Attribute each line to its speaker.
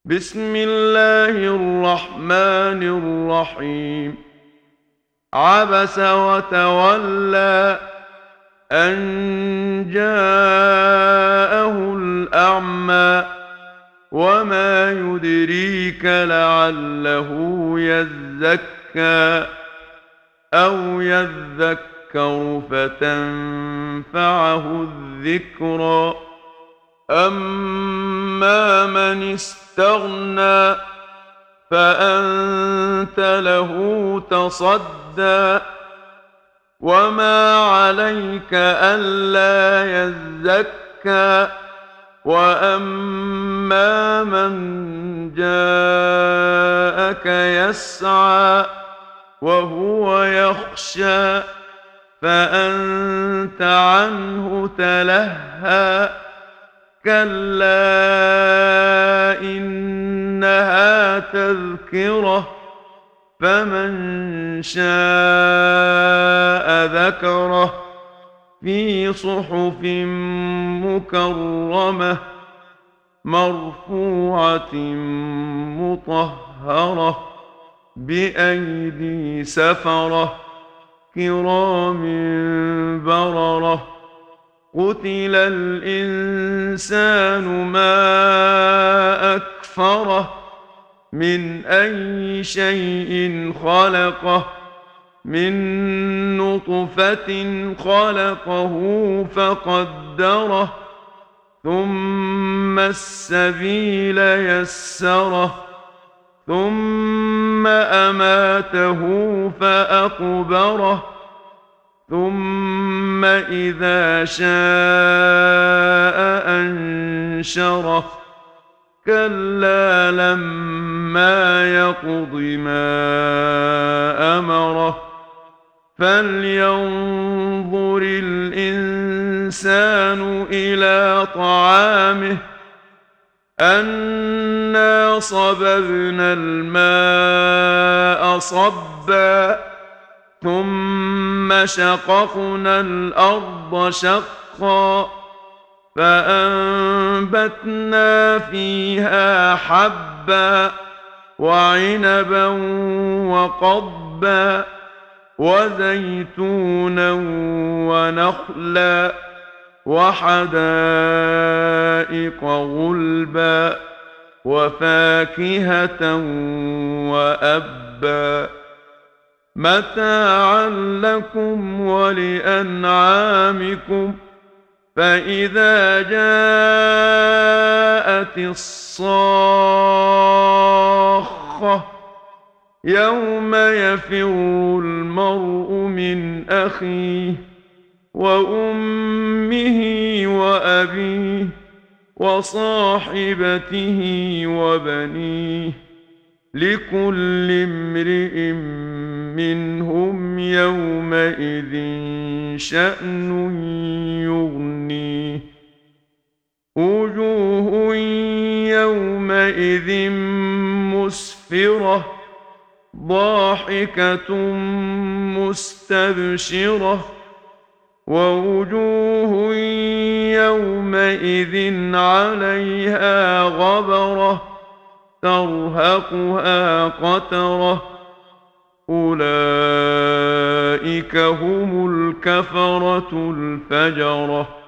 Speaker 1: بسم الله الرحمن الرحيم. عبس وتولى أن جاءه الأعمى وما يدريك لعله يزكى أو يذكر فتنفعه الذكرى. أما من استغنى فأنت له تصدى وما عليك ألا يزكى. وأما من جاءك يسعى وهو يخشى فأنت عنه تلهى. كلا إنها تذكرة فمن شاء ذكره في صحف مكرمة مرفوعة مطهرة بأيدي سفرة كرام بررة. قتل الإنسان ما أكفره من أي شيء خلقه من نطفة خلقه فقدره ثم السبيل يسره ثم أماته فأقبره ثم إذا شاء أنشره. كلا لما يقض ما أمره. فلينظر الإنسان إلى طعامه أنا صببنا الماء صبا ثم شققنا الأرض شقا فأنبتنا فيها حبا وعنبا وقضبا وزيتونا ونخلا وحدائق غلبا وفاكهة وأبا متاعا لكم ولأنعامكم. فإذا جاءت الصاخة يوم يفر المرء من أخيه وأمه وأبيه وصاحبته وبنيه لكل امرئ منهم يومئذ شأن يغنيه. وجوه يومئذ مسفرة ضاحكة مستبشرة ووجوه يومئذ عليها غبرة ترهقها قترة أولئك هم الكفرة الفجرة.